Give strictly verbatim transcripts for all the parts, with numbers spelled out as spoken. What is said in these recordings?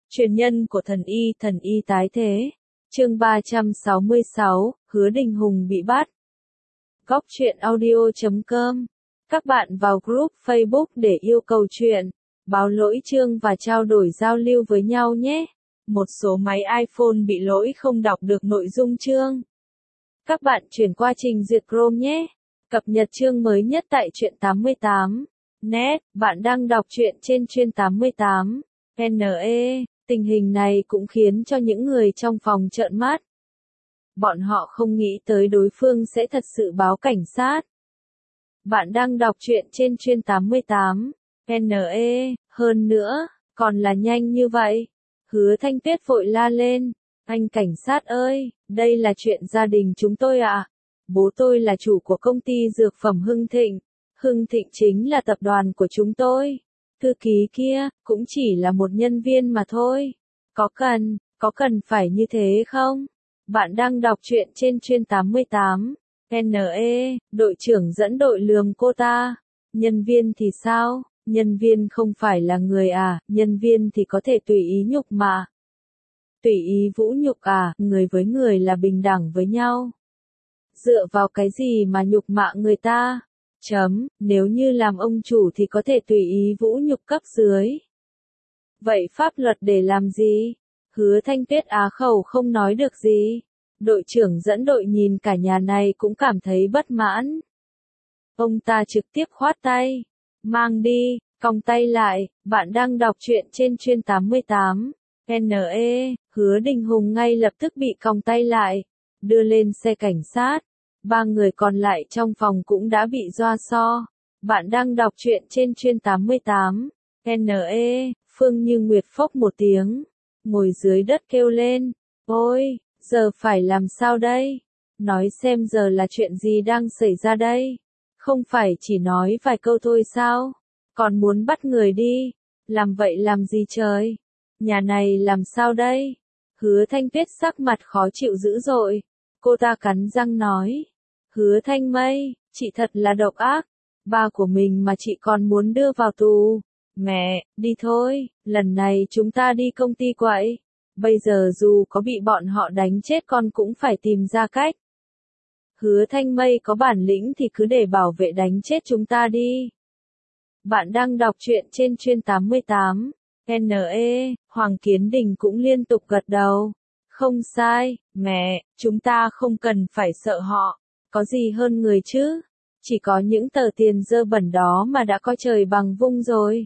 Truyền nhân của thần y, thần y tái thế. Chương ba trăm sáu mươi sáu, Hứa Đình Hùng bị bắt. Góc truyện audio chấm com. Các bạn vào group Facebook để yêu cầu chuyện, báo lỗi chương và trao đổi giao lưu với nhau nhé. Một số máy iPhone bị lỗi không đọc được nội dung chương. Các bạn chuyển qua trình duyệt Chrome nhé. Cập nhật chương mới nhất tại truyện tám mươi tám. Net, bạn đang đọc truyện trên chuyên tám mươi tám. en e, tình hình này cũng khiến cho những người trong phòng trợn mắt. Bọn họ không nghĩ tới đối phương sẽ thật sự báo cảnh sát. Bạn đang đọc truyện trên chuyên tám mươi tám. en e, hơn nữa, còn là nhanh như vậy. Hứa Thanh Tuyết vội la lên. Anh cảnh sát ơi, đây là chuyện gia đình chúng tôi ạ. À? Bố tôi là chủ của công ty dược phẩm Hưng Thịnh. Hưng Thịnh chính là tập đoàn của chúng tôi. Thư ký kia, cũng chỉ là một nhân viên mà thôi. Có cần, có cần phải như thế không? Bạn đang đọc truyện trên chuyên tám mươi tám. en e, đội trưởng dẫn đội lườm cô ta. Nhân viên thì sao? Nhân viên không phải là người à, nhân viên thì có thể tùy ý nhục mà. Tùy ý vũ nhục à, người với người là bình đẳng với nhau. Dựa vào cái gì mà nhục mạ người ta? Chấm, nếu như làm ông chủ thì có thể tùy ý vũ nhục cấp dưới. Vậy pháp luật để làm gì? Hứa Thanh Tuyết á khẩu không nói được gì. Đội trưởng dẫn đội nhìn cả nhà này cũng cảm thấy bất mãn. Ông ta trực tiếp khoát tay. Mang đi, còng tay lại, bạn đang đọc truyện trên chuyên tám mươi tám. en e, Hứa Đình Hùng ngay lập tức bị còng tay lại, đưa lên xe cảnh sát. Ba người còn lại trong phòng cũng đã bị doa so. Bạn đang đọc truyện trên chuyên tám mươi tám. en e, Phương Như Nguyệt phốc một tiếng, ngồi dưới đất kêu lên. Ôi, giờ phải làm sao đây? Nói xem giờ là chuyện gì đang xảy ra đây? Không phải chỉ nói vài câu thôi sao? Còn muốn bắt người đi? Làm vậy làm gì trời? Nhà này làm sao đây? Hứa Thanh Tuyết sắc mặt khó chịu dữ dội. Cô ta cắn răng nói. Hứa Thanh Mây, chị thật là độc ác. Ba của mình mà chị còn muốn đưa vào tù. Mẹ, đi thôi, lần này chúng ta đi công ty quậy. Bây giờ dù có bị bọn họ đánh chết con cũng phải tìm ra cách. Hứa Thanh Mây có bản lĩnh thì cứ để bảo vệ đánh chết chúng ta đi. Bạn đang đọc truyện trên chuyên tám mươi tám. en e, Hoàng Kiến Đình cũng liên tục gật đầu. Không sai, mẹ, chúng ta không cần phải sợ họ. Có gì hơn người chứ? Chỉ có những tờ tiền dơ bẩn đó mà đã coi trời bằng vung rồi.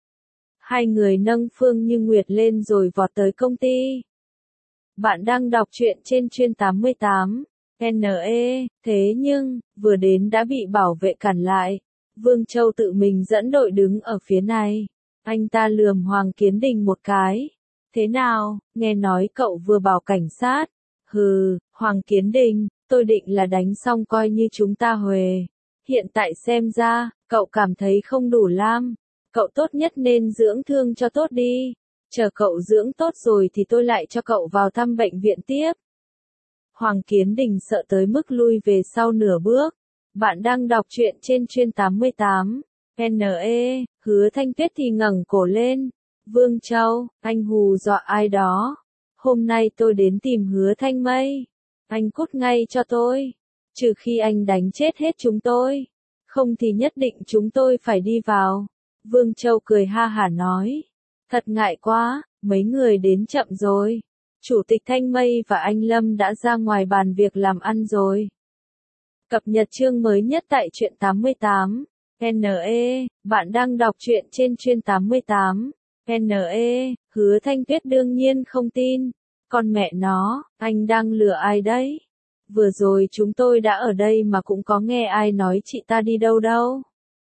Hai người nâng Phương Như Nguyệt lên rồi vọt tới công ty. Bạn đang đọc truyện trên chuyên tám mươi tám. en e, thế nhưng, vừa đến đã bị bảo vệ cản lại. Vương Châu tự mình dẫn đội đứng ở phía này. Anh ta lườm Hoàng Kiến Đình một cái. Thế nào, nghe nói cậu vừa bảo cảnh sát. Hừ, Hoàng Kiến Đình, tôi định là đánh xong coi như chúng ta huề. Hiện tại xem ra, cậu cảm thấy không đủ lam. Cậu tốt nhất nên dưỡng thương cho tốt đi. Chờ cậu dưỡng tốt rồi thì tôi lại cho cậu vào thăm bệnh viện tiếp. Hoàng Kiến Đình sợ tới mức lui về sau nửa bước. Bạn đang đọc truyện trên chuyên tám mươi tám. en e, Hứa Thanh Tuyết thì ngẩng cổ lên. Vương Châu, anh hù dọa ai đó. Hôm nay tôi đến tìm Hứa Thanh Mây. Anh cút ngay cho tôi. Trừ khi anh đánh chết hết chúng tôi. Không thì nhất định chúng tôi phải đi vào. Vương Châu cười ha hả nói. Thật ngại quá, mấy người đến chậm rồi. Chủ tịch Thanh Mây và anh Lâm đã ra ngoài bàn việc làm ăn rồi. Cập nhật chương mới nhất tại truyện tám mươi tám. en e, bạn đang đọc truyện trên chuyên tám mươi tám. en e, Hứa Thanh Tuyết đương nhiên không tin. Con mẹ nó, anh đang lừa ai đấy? Vừa rồi chúng tôi đã ở đây mà cũng có nghe ai nói chị ta đi đâu đâu.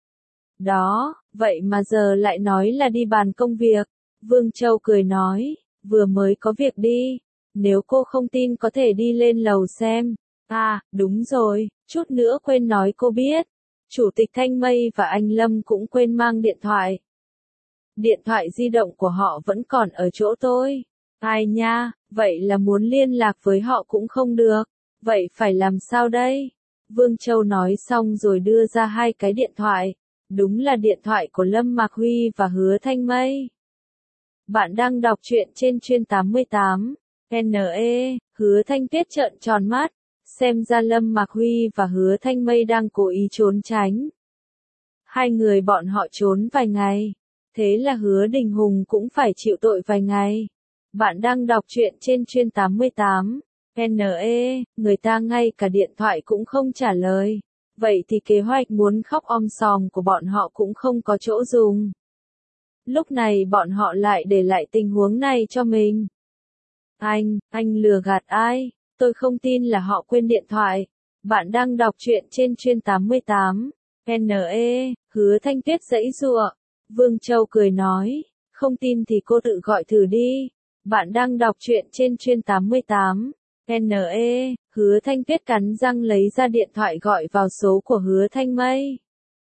Đó, vậy mà giờ lại nói là đi bàn công việc. Vương Châu cười nói, vừa mới có việc đi. Nếu cô không tin có thể đi lên lầu xem. À, đúng rồi, chút nữa quên nói cô biết. Chủ tịch Thanh Mây và anh Lâm cũng quên mang điện thoại. Điện thoại di động của họ vẫn còn ở chỗ tôi. Ai nha, vậy là muốn liên lạc với họ cũng không được. Vậy phải làm sao đây? Vương Châu nói xong rồi đưa ra hai cái điện thoại. Đúng là điện thoại của Lâm Mạc Huy và Hứa Thanh Mây. Bạn đang đọc truyện trên chuyên tám mươi tám. en e, Hứa Thanh Tuyết trợn tròn mắt, xem ra Lâm Mạc Huy và Hứa Thanh Mây đang cố ý trốn tránh. Hai người bọn họ trốn vài ngày, thế là Hứa Đình Hùng cũng phải chịu tội vài ngày. Bạn đang đọc truyện trên chuyên tám mươi tám. en e, người ta ngay cả điện thoại cũng không trả lời. Vậy thì kế hoạch muốn khóc om sòm của bọn họ cũng không có chỗ dùng. Lúc này bọn họ lại để lại tình huống này cho mình. Anh, anh lừa gạt ai? Tôi không tin là họ quên điện thoại. Bạn đang đọc truyện trên chuyên tám mươi tám. en e, Hứa Thanh Tuyết giãy giụa. Vương Châu cười nói, không tin thì cô tự gọi thử đi. Bạn đang đọc truyện trên chuyên tám mươi tám. en e, Hứa Thanh Tuyết cắn răng lấy ra điện thoại gọi vào số của Hứa Thanh Mây.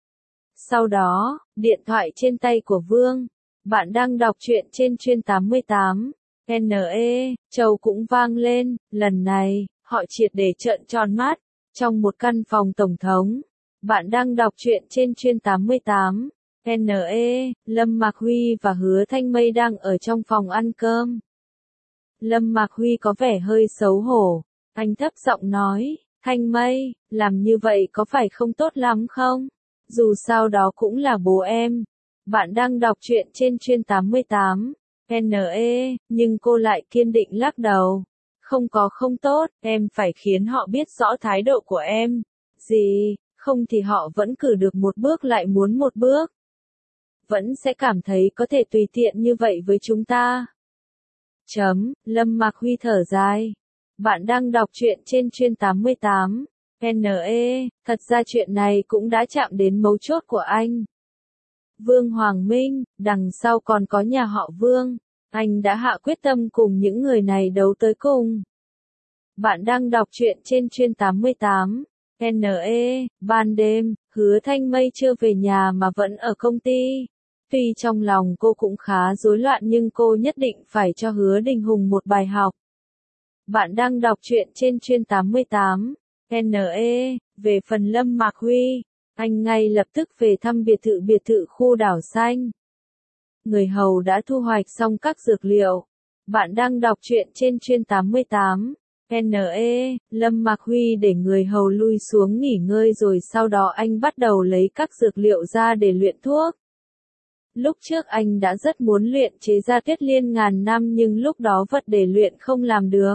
Sau đó, điện thoại trên tay của Vương. Bạn đang đọc truyện trên chuyên tám mươi tám. en e, Châu cũng vang lên, lần này, họ triệt để trợn tròn mắt. Trong một căn phòng tổng thống. Bạn đang đọc truyện trên chuyên tám mươi tám. en e, Lâm Mạc Huy và Hứa Thanh Mây đang ở trong phòng ăn cơm. Lâm Mạc Huy có vẻ hơi xấu hổ. Anh thấp giọng nói, Thanh Mây, làm như vậy có phải không tốt lắm không? Dù sao đó cũng là bố em. Bạn đang đọc truyện trên chuyên tám mươi tám. en e, nhưng cô lại kiên định lắc đầu. Không có không tốt, em phải khiến họ biết rõ thái độ của em. Gì, không thì họ vẫn cử được một bước lại muốn một bước. Vẫn sẽ cảm thấy có thể tùy tiện như vậy với chúng ta. Chấm, Lâm Mạc Huy thở dài. Bạn đang đọc truyện trên chuyên tám mươi tám. en e, thật ra chuyện này cũng đã chạm đến mấu chốt của anh. Vương Hoàng Minh, đằng sau còn có nhà họ Vương. Anh đã hạ quyết tâm cùng những người này đấu tới cùng. Bạn đang đọc truyện trên chuyên tám mươi tám. en e, ban đêm, Hứa Thanh Mây chưa về nhà mà vẫn ở công ty. Tuy trong lòng cô cũng khá rối loạn nhưng cô nhất định phải cho Hứa Đình Hùng một bài học. Bạn đang đọc truyện trên chuyên tám mươi tám. en e, về phần Lâm Mạc Huy, anh ngay lập tức về thăm biệt thự biệt thự khu đảo xanh. Người hầu đã thu hoạch xong các dược liệu. Bạn đang đọc truyện trên chuyên tám mươi tám. en e, Lâm Mạc Huy để người hầu lui xuống nghỉ ngơi rồi sau đó anh bắt đầu lấy các dược liệu ra để luyện thuốc. Lúc trước anh đã rất muốn luyện chế ra Tuyết Liên ngàn năm nhưng lúc đó vật để luyện không làm được.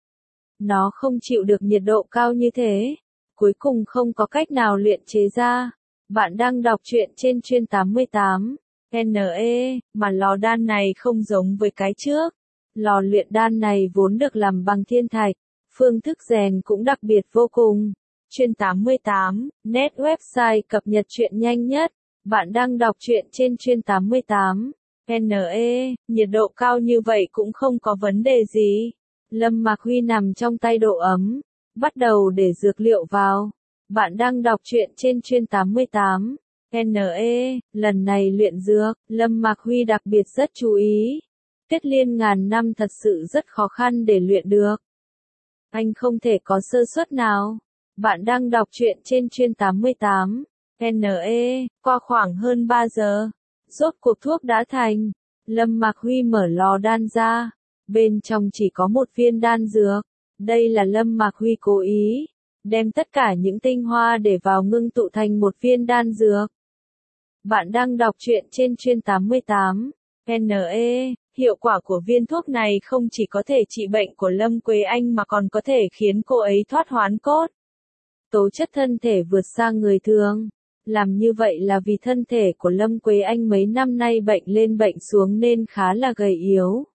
Nó không chịu được nhiệt độ cao như thế. Cuối cùng không có cách nào luyện chế ra. Bạn đang đọc truyện trên chuyên tám mươi tám. en e, mà lò đan này không giống với cái trước. Lò luyện đan này vốn được làm bằng thiên thạch. Phương thức rèn cũng đặc biệt vô cùng. Chuyên tám mươi tám, net website cập nhật truyện nhanh nhất. Bạn đang đọc truyện trên chuyên tám mươi tám. en e, nhiệt độ cao như vậy cũng không có vấn đề gì. Lâm Mạc Huy nằm trong tay độ ấm. Bắt đầu để dược liệu vào. Bạn đang đọc truyện trên chuyên tám mươi tám. en e, lần này luyện dược, Lâm Mạc Huy đặc biệt rất chú ý. Tuyết Liên ngàn năm thật sự rất khó khăn để luyện được. Anh không thể có sơ suất nào. Bạn đang đọc truyện trên chuyên tám mươi tám. en e, qua khoảng hơn ba giờ. Rốt cuộc thuốc đã thành. Lâm Mạc Huy mở lò đan ra. Bên trong chỉ có một viên đan dược. Đây là Lâm Mạc Huy cố ý. Đem tất cả những tinh hoa để vào ngưng tụ thành một viên đan dược. Bạn đang đọc truyện trên chuyên tám mươi tám. en e, hiệu quả của viên thuốc này không chỉ có thể trị bệnh của Lâm Quế Anh mà còn có thể khiến cô ấy thoát hoán cốt. Tố chất thân thể vượt xa người thường. Làm như vậy là vì thân thể của Lâm Quế Anh mấy năm nay bệnh lên bệnh xuống nên khá là gầy yếu.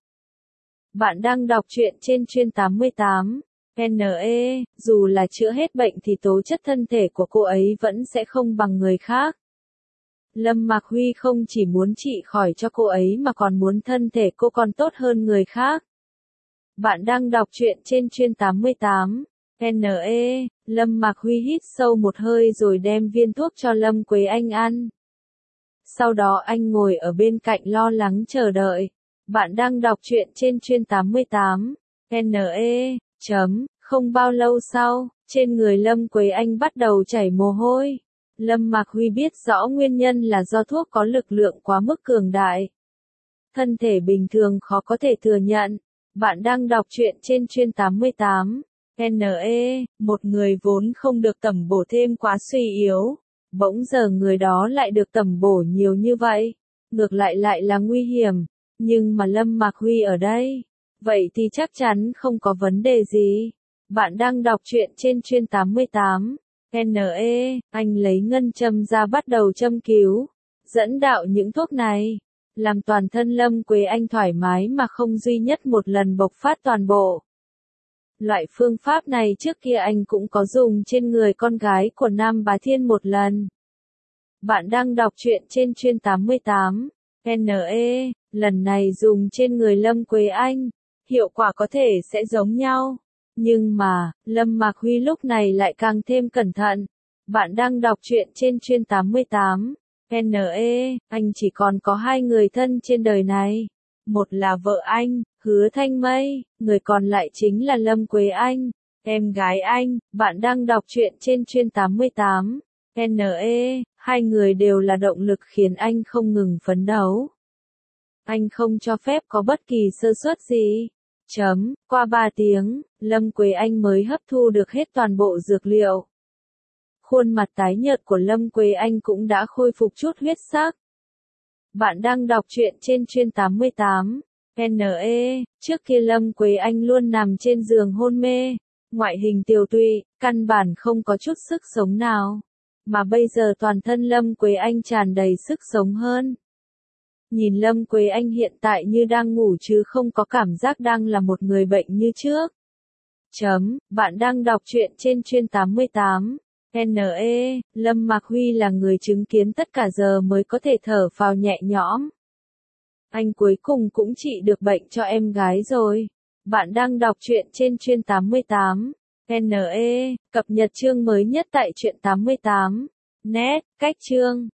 Bạn đang đọc truyện trên chuyên tám mươi tám. en e, dù là chữa hết bệnh thì tố chất thân thể của cô ấy vẫn sẽ không bằng người khác. Lâm Mạc Huy không chỉ muốn trị khỏi cho cô ấy mà còn muốn thân thể cô còn tốt hơn người khác. Bạn đang đọc truyện trên chuyên tám mươi tám. en e, Lâm Mạc Huy hít sâu một hơi rồi đem viên thuốc cho Lâm Quế Anh ăn. Sau đó anh ngồi ở bên cạnh lo lắng chờ đợi. Bạn đang đọc truyện trên chuyên tám mươi tám. en e, chấm, không bao lâu sau, trên người Lâm Quế Anh bắt đầu chảy mồ hôi. Lâm Mạc Huy biết rõ nguyên nhân là do thuốc có lực lượng quá mức cường đại. thân thể bình thường khó có thể thừa nhận. Bạn đang đọc truyện trên chuyên tám mươi tám. en e, một người vốn không được tẩm bổ thêm quá suy yếu. Bỗng giờ người đó lại được tẩm bổ nhiều như vậy. Ngược lại lại là nguy hiểm. Nhưng mà Lâm Mạc Huy ở đây. Vậy thì chắc chắn không có vấn đề gì. Bạn đang đọc truyện trên chuyên tám mươi tám. en e, anh lấy ngân châm ra bắt đầu châm cứu. Dẫn đạo những thuốc này. Làm toàn thân Lâm Quế Anh thoải mái mà không duy nhất một lần bộc phát toàn bộ. Loại phương pháp này trước kia anh cũng có dùng trên người con gái của Nam Bá Thiên một lần. Bạn đang đọc truyện trên chuyên tám mươi tám. en e, lần này dùng trên người Lâm Quế Anh. Hiệu quả có thể sẽ giống nhau. Nhưng mà, Lâm Mạc Huy lúc này lại càng thêm cẩn thận. Bạn đang đọc truyện trên chuyên tám mươi tám. en e, anh chỉ còn có hai người thân trên đời này. Một là vợ anh, Hứa Thanh Mây, người còn lại chính là Lâm Quế Anh, em gái anh. Bạn đang đọc truyện trên chuyên tám mươi tám. en e, hai người đều là động lực khiến anh không ngừng phấn đấu. Anh không cho phép có bất kỳ sơ suất gì. Chấm, qua ba tiếng, Lâm Quế Anh mới hấp thu được hết toàn bộ dược liệu. Khuôn mặt tái nhợt của Lâm Quế Anh cũng đã khôi phục chút huyết sắc. Bạn đang đọc truyện trên chuyên tám mươi tám. en e, trước kia Lâm Quế Anh luôn nằm trên giường hôn mê, ngoại hình tiều tụy, căn bản không có chút sức sống nào. Mà bây giờ toàn thân Lâm Quế Anh tràn đầy sức sống hơn. Nhìn Lâm Quế Anh hiện tại như đang ngủ chứ không có cảm giác đang là một người bệnh như trước. Chấm, bạn đang đọc truyện trên chuyên tám mươi tám. en e, Lâm Mạc Huy là người chứng kiến tất cả giờ mới có thể thở phào nhẹ nhõm. Anh cuối cùng cũng trị được bệnh cho em gái rồi. Bạn đang đọc truyện trên chuyên tám mươi tám. en e, cập nhật chương mới nhất tại truyện tám mươi tám. Net, cách chương.